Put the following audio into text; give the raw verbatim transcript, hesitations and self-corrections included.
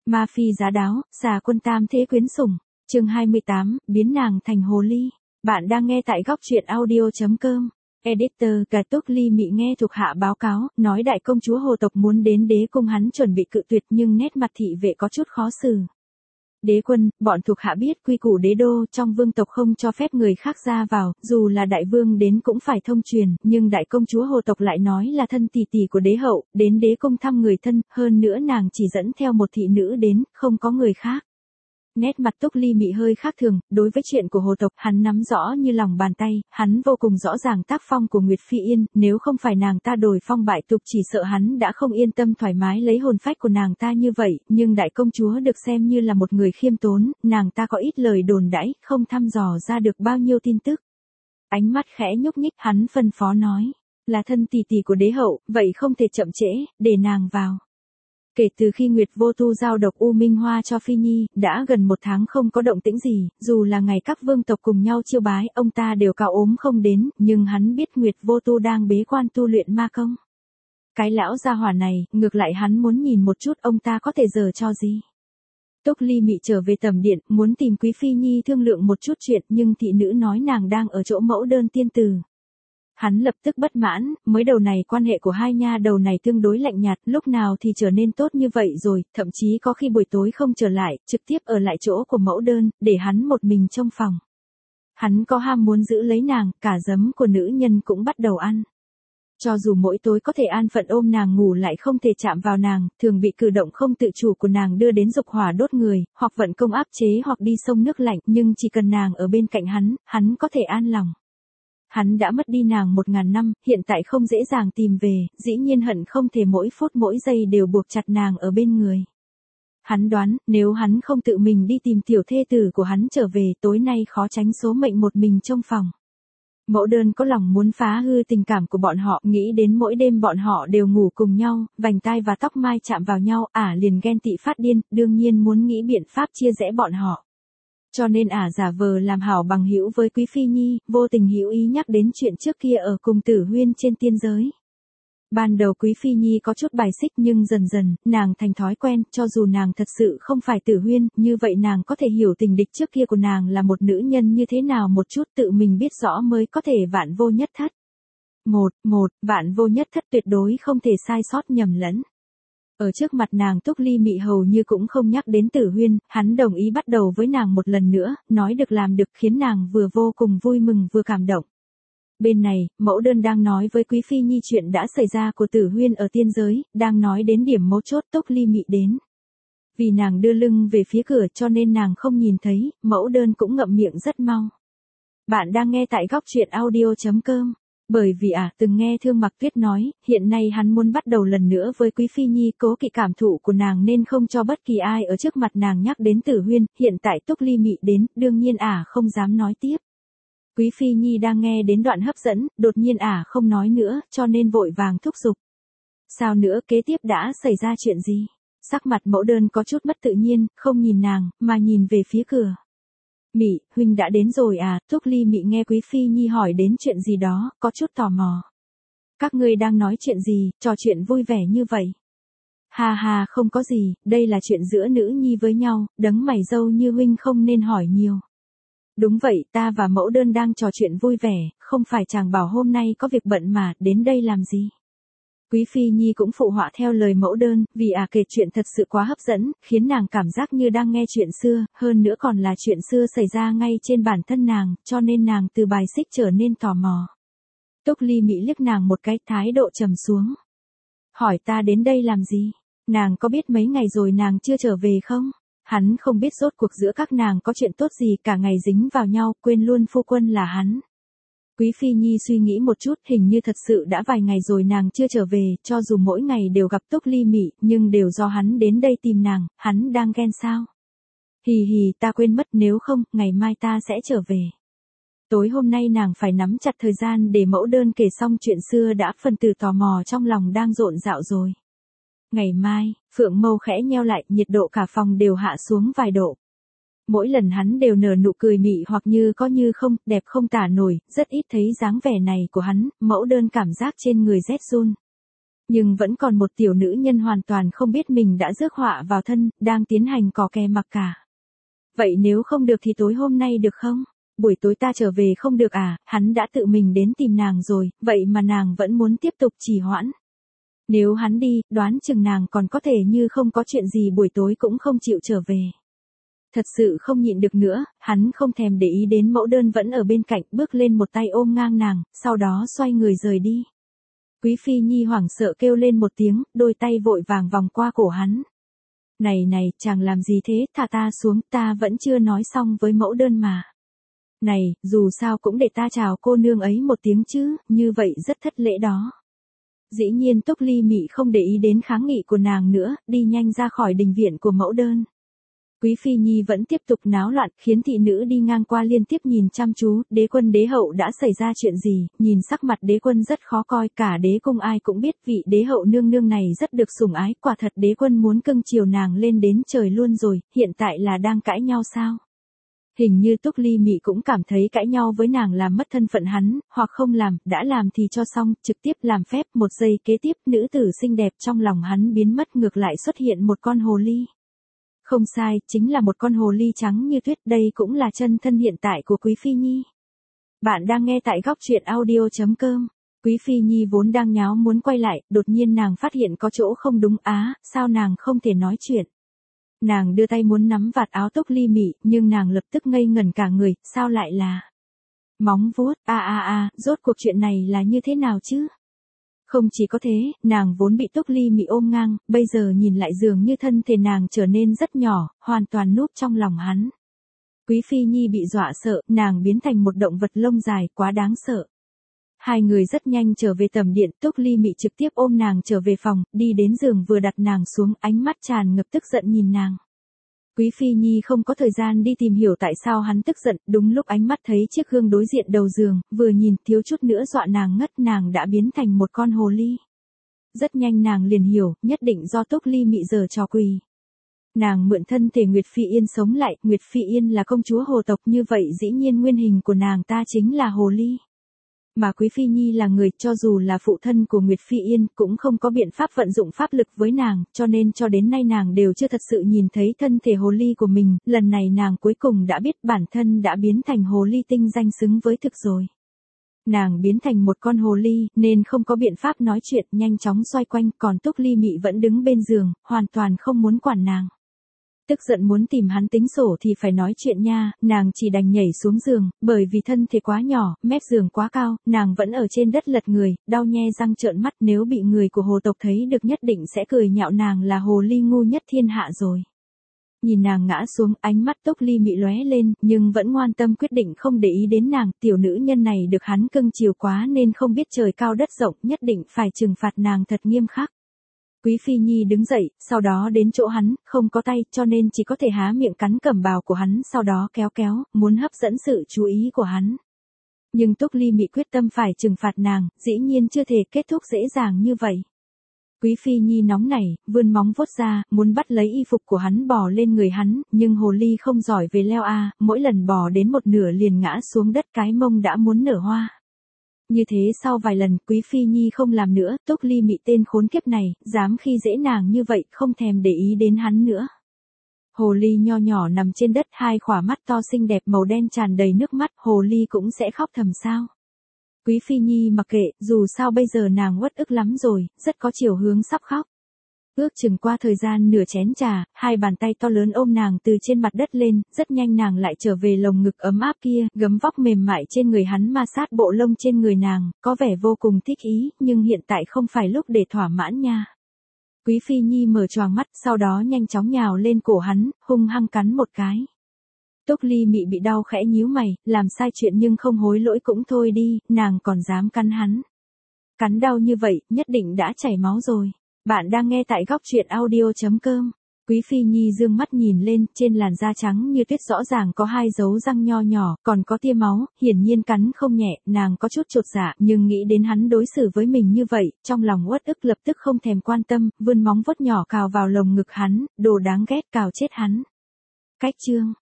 Ma phi giá đáo, xà quân tam thế quyến sủng. Chương hai mươi tám, biến nàng thành hồ ly. Bạn đang nghe tại góc truyện audio chấm com. Editor Cà Túc Ly Mị nghe thuộc hạ báo cáo, nói đại công chúa hồ tộc muốn đến đế cung, hắn chuẩn bị cự tuyệt nhưng nét mặt thị vệ có chút khó xử. Đế quân, bọn thuộc hạ biết quy củ đế đô, trong vương tộc không cho phép người khác ra vào, dù là đại vương đến cũng phải thông truyền, nhưng đại công chúa hồ tộc lại nói là thân tỷ tỷ của đế hậu, đến đế cung thăm người thân, hơn nữa nàng chỉ dẫn theo một thị nữ đến, không có người khác. Nét mặt Túc Ly Mị hơi khác thường, đối với chuyện của hồ tộc, hắn nắm rõ như lòng bàn tay, hắn vô cùng rõ ràng tác phong của Nguyệt Phi Yên, nếu không phải nàng ta đổi phong bại tục chỉ sợ hắn đã không yên tâm thoải mái lấy hồn phách của nàng ta như vậy, nhưng đại công chúa được xem như là một người khiêm tốn, nàng ta có ít lời đồn đãi, không thăm dò ra được bao nhiêu tin tức. Ánh mắt khẽ nhúc nhích, hắn phân phó nói, là thân tỷ tỷ của đế hậu, vậy không thể chậm trễ, để nàng vào. Kể từ khi Nguyệt Vô Tu giao độc U Minh Hoa cho Phi Nhi, đã gần một tháng không có động tĩnh gì, dù là ngày các vương tộc cùng nhau chiêu bái, ông ta đều cao ốm không đến, nhưng hắn biết Nguyệt Vô Tu đang bế quan tu luyện ma công. Cái lão gia hỏa này, ngược lại hắn muốn nhìn một chút ông ta có thể giở cho gì. Túc Ly Mị trở về tầm điện, muốn tìm Quý Phi Nhi thương lượng một chút chuyện, nhưng thị nữ nói nàng đang ở chỗ mẫu đơn tiên tử. Hắn lập tức bất mãn, mới đầu này quan hệ của hai nha đầu này tương đối lạnh nhạt, lúc nào thì trở nên tốt như vậy rồi, thậm chí có khi buổi tối không trở lại, trực tiếp ở lại chỗ của mẫu đơn, để hắn một mình trong phòng. Hắn có ham muốn giữ lấy nàng, cả giấm của nữ nhân cũng bắt đầu ăn. Cho dù mỗi tối có thể an phận ôm nàng ngủ lại không thể chạm vào nàng, thường bị cử động không tự chủ của nàng đưa đến dục hỏa đốt người, hoặc vận công áp chế hoặc đi sông nước lạnh, nhưng chỉ cần nàng ở bên cạnh hắn, hắn có thể an lòng. Hắn đã mất đi nàng một ngàn năm, hiện tại không dễ dàng tìm về, dĩ nhiên hận không thể mỗi phút mỗi giây đều buộc chặt nàng ở bên người. Hắn đoán, nếu hắn không tự mình đi tìm tiểu thê tử của hắn trở về, tối nay khó tránh số mệnh một mình trong phòng. Mẫu đơn có lòng muốn phá hư tình cảm của bọn họ, nghĩ đến mỗi đêm bọn họ đều ngủ cùng nhau, vành tai và tóc mai chạm vào nhau, ả liền ghen tị phát điên, đương nhiên muốn nghĩ biện pháp chia rẽ bọn họ. Cho nên ả giả vờ làm hảo bằng hữu với Quý Phi Nhi, vô tình hữu ý nhắc đến chuyện trước kia ở cùng Tử Huyên trên tiên giới. Ban đầu Quý Phi Nhi có chút bài xích nhưng dần dần, nàng thành thói quen, cho dù nàng thật sự không phải Tử Huyên, như vậy nàng có thể hiểu tình địch trước kia của nàng là một nữ nhân như thế nào một chút, tự mình biết rõ mới có thể vạn vô nhất thất. Một, một, vạn vô nhất thất tuyệt đối không thể sai sót nhầm lẫn. Ở trước mặt nàng Túc Ly Mị hầu như cũng không nhắc đến Tử Huyên, hắn đồng ý bắt đầu với nàng một lần nữa, nói được làm được khiến nàng vừa vô cùng vui mừng vừa cảm động. Bên này, mẫu đơn đang nói với Quý Phi Nhi chuyện đã xảy ra của Tử Huyên ở tiên giới, đang nói đến điểm mấu chốt Túc Ly Mị đến. Vì nàng đưa lưng về phía cửa cho nên nàng không nhìn thấy, mẫu đơn cũng ngậm miệng rất mau. Bạn đang nghe tại góc truyện audio chấm com. Bởi vì ả à, từng nghe Thương Mặc Tuyết nói, hiện nay hắn muốn bắt đầu lần nữa với Quý Phi Nhi, cố kỵ cảm thụ của nàng nên không cho bất kỳ ai ở trước mặt nàng nhắc đến Tử Huyên, hiện tại Túc Ly Mị đến, đương nhiên ả à không dám nói tiếp. Quý Phi Nhi đang nghe đến đoạn hấp dẫn, đột nhiên ả à không nói nữa, cho nên vội vàng thúc giục. Sao nữa, kế tiếp đã xảy ra chuyện gì? Sắc mặt mẫu đơn có chút mất tự nhiên, không nhìn nàng, mà nhìn về phía cửa. Mị, huynh đã đến rồi à? Túc Ly Mị nghe Quý Phi Nhi hỏi đến chuyện gì đó, có chút tò mò. Các ngươi đang nói chuyện gì, trò chuyện vui vẻ như vậy? Ha ha, không có gì, đây là chuyện giữa nữ nhi với nhau, đấng mày râu như huynh không nên hỏi nhiều. Đúng vậy, ta và mẫu đơn đang trò chuyện vui vẻ, không phải chàng bảo hôm nay có việc bận mà, đến đây làm gì? Quý Phi Nhi cũng phụ họa theo lời mẫu đơn, vì à kể chuyện thật sự quá hấp dẫn, khiến nàng cảm giác như đang nghe chuyện xưa, hơn nữa còn là chuyện xưa xảy ra ngay trên bản thân nàng, cho nên nàng từ bài xích trở nên tò mò. Túc Ly Mị liếc nàng một cái, thái độ trầm xuống. Hỏi ta đến đây làm gì? Nàng có biết mấy ngày rồi nàng chưa trở về không? Hắn không biết rốt cuộc giữa các nàng có chuyện tốt gì, cả ngày dính vào nhau, quên luôn phu quân là hắn. Quý Phi Nhi suy nghĩ một chút, hình như thật sự đã vài ngày rồi nàng chưa trở về, cho dù mỗi ngày đều gặp Túc Ly Mị, nhưng đều do hắn đến đây tìm nàng, hắn đang ghen sao? Hì hì, ta quên mất, nếu không, ngày mai ta sẽ trở về. Tối hôm nay nàng phải nắm chặt thời gian để mẫu đơn kể xong chuyện xưa đã, phần tử tò mò trong lòng đang rộn rạo rồi. Ngày mai, Phượng Mâu khẽ nheo lại, nhiệt độ cả phòng đều hạ xuống vài độ. Mỗi lần hắn đều nở nụ cười mị hoặc như có như không, đẹp không tả nổi, rất ít thấy dáng vẻ này của hắn, mẫu đơn cảm giác trên người rét run. Nhưng vẫn còn một tiểu nữ nhân hoàn toàn không biết mình đã rước họa vào thân, đang tiến hành cò kè mặc cả. Vậy nếu không được thì tối hôm nay được không? Buổi tối ta trở về không được à, hắn đã tự mình đến tìm nàng rồi, vậy mà nàng vẫn muốn tiếp tục trì hoãn. Nếu hắn đi, đoán chừng nàng còn có thể như không có chuyện gì buổi tối cũng không chịu trở về. Thật sự không nhịn được nữa, hắn không thèm để ý đến mẫu đơn vẫn ở bên cạnh, bước lên một tay ôm ngang nàng, sau đó xoay người rời đi. Quý Phi Nhi hoảng sợ kêu lên một tiếng, đôi tay vội vàng vòng qua cổ hắn. Này này, chàng làm gì thế, thả ta xuống, ta vẫn chưa nói xong với mẫu đơn mà. Này, dù sao cũng để ta chào cô nương ấy một tiếng chứ, như vậy rất thất lễ đó. Dĩ nhiên Túc Ly Mị không để ý đến kháng nghị của nàng nữa, đi nhanh ra khỏi đình viện của mẫu đơn. Quý Phi Nhi vẫn tiếp tục náo loạn, khiến thị nữ đi ngang qua liên tiếp nhìn chăm chú, đế quân đế hậu đã xảy ra chuyện gì, nhìn sắc mặt đế quân rất khó coi, cả đế cung ai cũng biết vị đế hậu nương nương này rất được sủng ái, quả thật đế quân muốn cưng chiều nàng lên đến trời luôn rồi, hiện tại là đang cãi nhau sao? Hình như Túc Ly Mị cũng cảm thấy cãi nhau với nàng làm mất thân phận hắn, hoặc không làm, đã làm thì cho xong, trực tiếp làm phép, một giây kế tiếp, nữ tử xinh đẹp trong lòng hắn biến mất, ngược lại xuất hiện một con hồ ly. Không sai, chính là một con hồ ly trắng như tuyết, đây cũng là chân thân hiện tại của Quý Phi Nhi. Bạn đang nghe tại góc truyện audio chấm com. Quý Phi Nhi vốn đang nháo muốn quay lại, đột nhiên nàng phát hiện có chỗ không đúng, á, sao nàng không thể nói chuyện. Nàng đưa tay muốn nắm vạt áo Túc Ly Mị, nhưng nàng lập tức ngây ngẩn cả người, sao lại là móng vuốt, a a a, rốt cuộc chuyện này là như thế nào chứ? Không chỉ có thế, nàng vốn bị Túc Ly Mị ôm ngang, bây giờ nhìn lại dường như thân thể nàng trở nên rất nhỏ, hoàn toàn núp trong lòng hắn. Quý Phi Nhi bị dọa sợ, nàng biến thành một động vật lông dài, quá đáng sợ. Hai người rất nhanh trở về tầm điện, Túc Ly Mị trực tiếp ôm nàng trở về phòng, đi đến giường vừa đặt nàng xuống, ánh mắt tràn ngập tức giận nhìn nàng. Quý Phi Nhi không có thời gian đi tìm hiểu tại sao hắn tức giận, đúng lúc ánh mắt thấy chiếc gương đối diện đầu giường, vừa nhìn thiếu chút nữa dọa nàng ngất, nàng đã biến thành một con hồ ly. Rất nhanh nàng liền hiểu, nhất định do Túc Ly Mị giở trò quỷ. Nàng mượn thân thể Nguyệt Phi Yên sống lại, Nguyệt Phi Yên là công chúa hồ tộc, như vậy dĩ nhiên nguyên hình của nàng ta chính là hồ ly. Mà Quý Phi Nhi là người, cho dù là phụ thân của Nguyệt Phi Yên, cũng không có biện pháp vận dụng pháp lực với nàng, cho nên cho đến nay nàng đều chưa thật sự nhìn thấy thân thể hồ ly của mình, lần này nàng cuối cùng đã biết bản thân đã biến thành hồ ly tinh danh xứng với thực rồi. Nàng biến thành một con hồ ly, nên không có biện pháp nói chuyện, nhanh chóng xoay quanh, còn Túc Ly Mị vẫn đứng bên giường, hoàn toàn không muốn quản nàng. Tức giận muốn tìm hắn tính sổ thì phải nói chuyện nha, nàng chỉ đành nhảy xuống giường, bởi vì thân thể quá nhỏ, mép giường quá cao, nàng vẫn ở trên đất lật người, đau nhe răng trợn mắt, nếu bị người của hồ tộc thấy được nhất định sẽ cười nhạo nàng là hồ ly ngu nhất thiên hạ rồi. Nhìn nàng ngã xuống, ánh mắt Túc Ly Mị lóe lên, nhưng vẫn ngoan tâm quyết định không để ý đến nàng, tiểu nữ nhân này được hắn cưng chiều quá nên không biết trời cao đất rộng, nhất định phải trừng phạt nàng thật nghiêm khắc. Quý Phi Nhi đứng dậy, sau đó đến chỗ hắn, không có tay, cho nên chỉ có thể há miệng cắn cẩm bào của hắn, sau đó kéo kéo, muốn hấp dẫn sự chú ý của hắn. Nhưng Túc Ly Mị quyết tâm phải trừng phạt nàng, dĩ nhiên chưa thể kết thúc dễ dàng như vậy. Quý Phi Nhi nóng nảy, vươn móng vuốt ra, muốn bắt lấy y phục của hắn bò lên người hắn, nhưng hồ ly không giỏi về leo a, mỗi lần bò đến một nửa liền ngã xuống đất, cái mông đã muốn nở hoa. Như thế sau vài lần, Quý Phi Nhi không làm nữa, Túc Ly Mị tên khốn kiếp này, dám khi dễ nàng như vậy, không thèm để ý đến hắn nữa. Hồ ly nho nhỏ nằm trên đất, hai khỏa mắt to xinh đẹp màu đen tràn đầy nước mắt, hồ ly cũng sẽ khóc thầm sao. Quý Phi Nhi mặc kệ, dù sao bây giờ nàng uất ức lắm rồi, rất có chiều hướng sắp khóc. Ước chừng qua thời gian nửa chén trà, hai bàn tay to lớn ôm nàng từ trên mặt đất lên, rất nhanh nàng lại trở về lồng ngực ấm áp kia, gấm vóc mềm mại trên người hắn ma sát bộ lông trên người nàng, có vẻ vô cùng thích ý, nhưng hiện tại không phải lúc để thỏa mãn nha. Quý Phi Nhi mở choàng mắt, sau đó nhanh chóng nhào lên cổ hắn, hung hăng cắn một cái. Túc Ly Mị bị đau khẽ nhíu mày, làm sai chuyện nhưng không hối lỗi cũng thôi đi, nàng còn dám cắn hắn. Cắn đau như vậy, nhất định đã chảy máu rồi. Bạn đang nghe tại góc truyện audio chấm com. Quý Phi Nhi dương mắt nhìn lên, trên làn da trắng như tuyết rõ ràng có hai dấu răng nho nhỏ, còn có tia máu, hiển nhiên cắn không nhẹ, nàng có chút chột dạ, nhưng nghĩ đến hắn đối xử với mình như vậy, trong lòng uất ức lập tức không thèm quan tâm, vươn móng vuốt nhỏ cào vào lồng ngực hắn, đồ đáng ghét, cào chết hắn. Cách chương